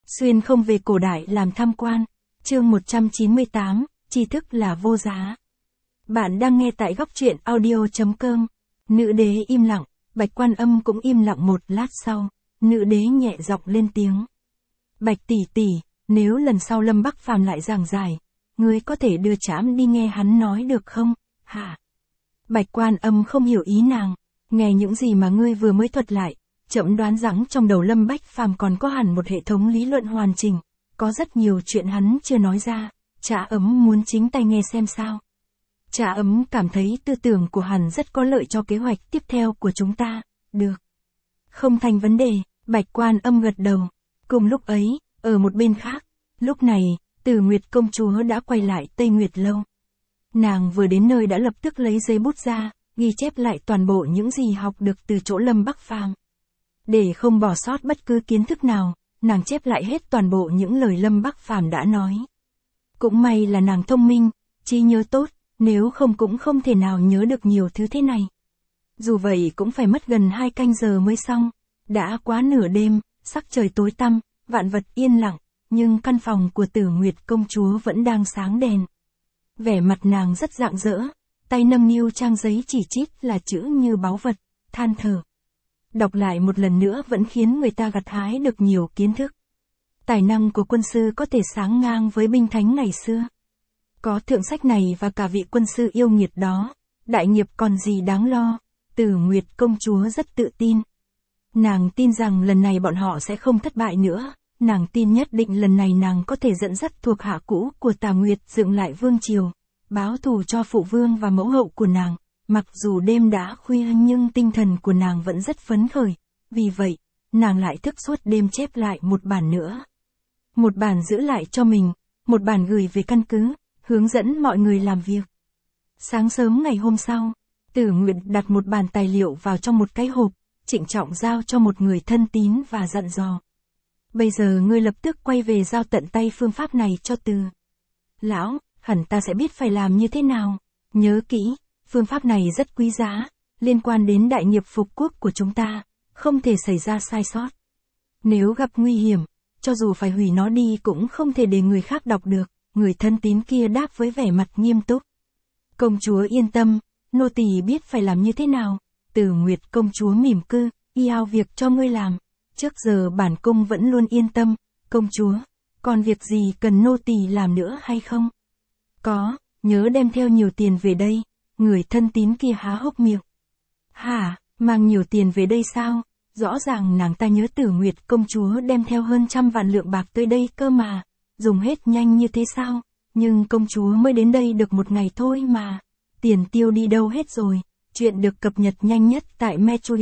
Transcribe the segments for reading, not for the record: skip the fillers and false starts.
Xuyên không về cổ đại làm tham quan. Chương 198, tri thức là vô giá. Bạn đang nghe tại góc truyện audio.com. Nữ đế im lặng, Bạch Quan Âm cũng im lặng một lát sau. Nữ đế nhẹ giọng lên tiếng. Bạch tỷ tỷ, nếu lần sau Lâm Bắc Phàm lại giảng giải, ngươi có thể đưa trẫm đi nghe hắn nói được không? Hả? Bạch Quan Âm không hiểu ý nàng. Nghe những gì mà ngươi vừa mới thuật lại, trẫm đoán rằng trong đầu Lâm Bách Phàm còn có hẳn một hệ thống lý luận hoàn chỉnh, có rất nhiều chuyện hắn chưa nói ra. Trà Ấm muốn chính tay nghe xem sao. Trà Ấm cảm thấy tư tưởng của hắn rất có lợi cho kế hoạch tiếp theo của chúng ta. Được. Không thành vấn đề, Bạch Quan Âm gật đầu. Cùng lúc ấy, ở một bên khác, lúc này, Tử Nguyệt công chúa đã quay lại Tây Nguyệt Lâu. Nàng vừa đến nơi đã lập tức lấy giấy bút ra, ghi chép lại toàn bộ những gì học được từ chỗ Lâm Bắc Phàm. Để không bỏ sót bất cứ kiến thức nào, nàng chép lại hết toàn bộ những lời Lâm Bắc Phàm đã nói. Cũng may là nàng thông minh, trí nhớ tốt, nếu không cũng không thể nào nhớ được nhiều thứ thế này. Dù vậy cũng phải mất gần 2 canh giờ mới xong. Đã quá nửa đêm, sắc trời tối tăm, vạn vật yên lặng, nhưng căn phòng của Tử Nguyệt công chúa vẫn đang sáng đèn. Vẻ mặt nàng rất rạng rỡ, tay nâng niu trang giấy chỉ chít là chữ như báu vật, than thở. Đọc lại một lần nữa vẫn khiến người ta gặt hái được nhiều kiến thức. Tài năng của quân sư có thể sánh ngang với binh thánh ngày xưa. Có thượng sách này và cả vị quân sư yêu nghiệt đó, đại nghiệp còn gì đáng lo. Tử Nguyệt công chúa rất tự tin. Nàng tin rằng lần này bọn họ sẽ không thất bại nữa. Nàng tin nhất định lần này nàng có thể dẫn dắt thuộc hạ cũ của Tà Nguyệt dựng lại vương triều, báo thù cho phụ vương và mẫu hậu của nàng. Mặc dù đêm đã khuya nhưng tinh thần của nàng vẫn rất phấn khởi. Vì vậy, nàng lại thức suốt đêm chép lại một bản nữa. Một bản giữ lại cho mình, một bản gửi về căn cứ, hướng dẫn mọi người làm việc. Sáng sớm ngày hôm sau, Tử Nguyệt đặt một bản tài liệu vào trong một cái hộp, trịnh trọng giao cho một người thân tín và dặn dò. Bây giờ ngươi lập tức quay về giao tận tay phương pháp này cho Từ lão, hẳn ta sẽ biết phải làm như thế nào. Nhớ kỹ, phương pháp này rất quý giá, liên quan đến đại nghiệp phục quốc của chúng ta, không thể xảy ra sai sót. Nếu gặp nguy hiểm, cho dù phải hủy nó đi cũng không thể để người khác đọc được. Người thân tín kia đáp với vẻ mặt nghiêm túc. Công chúa yên tâm, nô tỳ biết phải làm như thế nào. Tử Nguyệt công chúa mỉm cười, giao việc cho ngươi làm. Trước giờ bản cung vẫn luôn yên tâm. Công chúa, còn việc gì cần nô tỳ làm nữa hay không? Có, nhớ đem theo nhiều tiền về đây. Người thân tín kia há hốc miệng. Hả, mang nhiều tiền về đây sao? Rõ ràng nàng ta nhớ Tử Nguyệt công chúa đem theo hơn 100 vạn lượng bạc tới đây cơ mà. Dùng hết nhanh như thế sao? Nhưng công chúa mới đến đây được một ngày thôi mà. Tiền tiêu đi đâu hết rồi? Chuyện được cập nhật nhanh nhất tại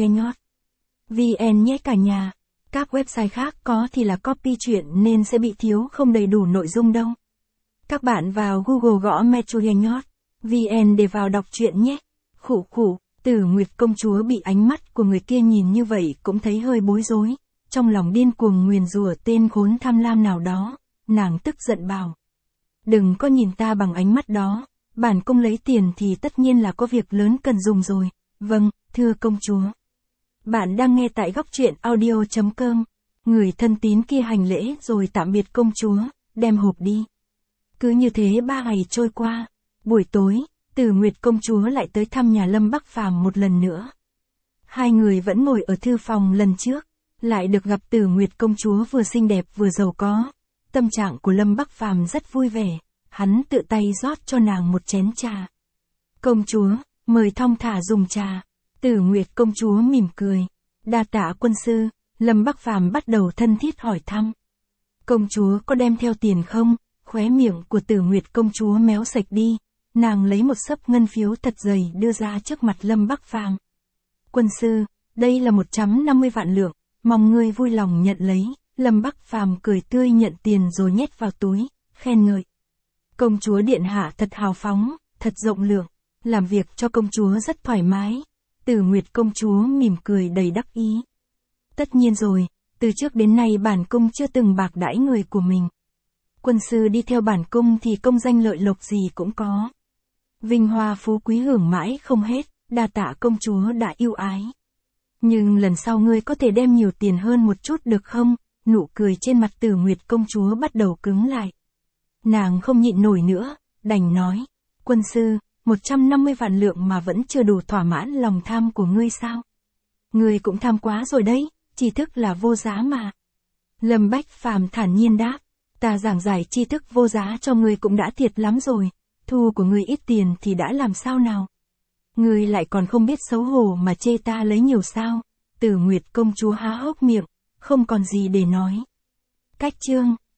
metroengot.vn nhé cả nhà. Các website khác có thì là copy chuyện nên sẽ bị thiếu không đầy đủ nội dung đâu. Các bạn vào Google gõ metroengot.vn để vào đọc truyện nhé. Khủ khủ, Tử Nguyệt công chúa bị ánh mắt của người kia nhìn như vậy cũng thấy hơi bối rối. Trong lòng điên cuồng nguyền rủa tên khốn tham lam nào đó. Nàng tức giận bảo. Đừng có nhìn ta bằng ánh mắt đó, bản cung lấy tiền thì tất nhiên là có việc lớn cần dùng rồi. Vâng, thưa công chúa. Bạn đang nghe tại góc truyện audio.com. Người thân tín kia hành lễ rồi tạm biệt công chúa, đem hộp đi. Cứ như thế 3 ngày trôi qua. Buổi tối, Tử Nguyệt công chúa lại tới thăm nhà Lâm Bắc Phàm một lần nữa. Hai người vẫn ngồi ở thư phòng lần trước, lại được gặp Tử Nguyệt công chúa vừa xinh đẹp vừa giàu có. Tâm trạng của Lâm Bắc Phàm rất vui vẻ, hắn tự tay rót cho nàng một chén trà. Công chúa, mời thong thả dùng trà. Tử Nguyệt công chúa mỉm cười. Đa tạ quân sư, Lâm Bắc Phàm bắt đầu thân thiết hỏi thăm. Công chúa có đem theo tiền không? Khóe miệng của Tử Nguyệt công chúa méo sạch đi, nàng lấy một xấp ngân phiếu thật dày đưa ra trước mặt Lâm Bắc Phàm. Quân sư, đây là 150 vạn lượng, mong ngươi vui lòng nhận lấy. Lâm Bắc Phàm cười tươi nhận tiền rồi nhét vào túi, khen ngợi. Công chúa điện hạ thật hào phóng, thật rộng lượng, làm việc cho công chúa rất thoải mái. Tử Nguyệt công chúa mỉm cười đầy đắc ý. Tất nhiên rồi, từ trước đến nay bản cung chưa từng bạc đãi người của mình. Quân sư đi theo bản cung thì công danh lợi lộc gì cũng có. Vinh hoa phú quý hưởng mãi không hết, đa tạ công chúa đã yêu ái. Nhưng lần sau ngươi có thể đem nhiều tiền hơn một chút được không? Nụ cười trên mặt Tử Nguyệt công chúa bắt đầu cứng lại. Nàng không nhịn nổi nữa, đành nói, quân sư, 150 vạn lượng mà vẫn chưa đủ thỏa mãn lòng tham của ngươi sao? Ngươi cũng tham quá rồi đấy, tri thức là vô giá mà. Lâm Bách Phàm thản nhiên đáp, ta giảng giải tri thức vô giá cho ngươi cũng đã thiệt lắm rồi, thu của ngươi ít tiền thì đã làm sao nào? Ngươi lại còn không biết xấu hổ mà chê ta lấy nhiều sao? Tử Nguyệt công chúa há hốc miệng, không còn gì để nói. Cách chương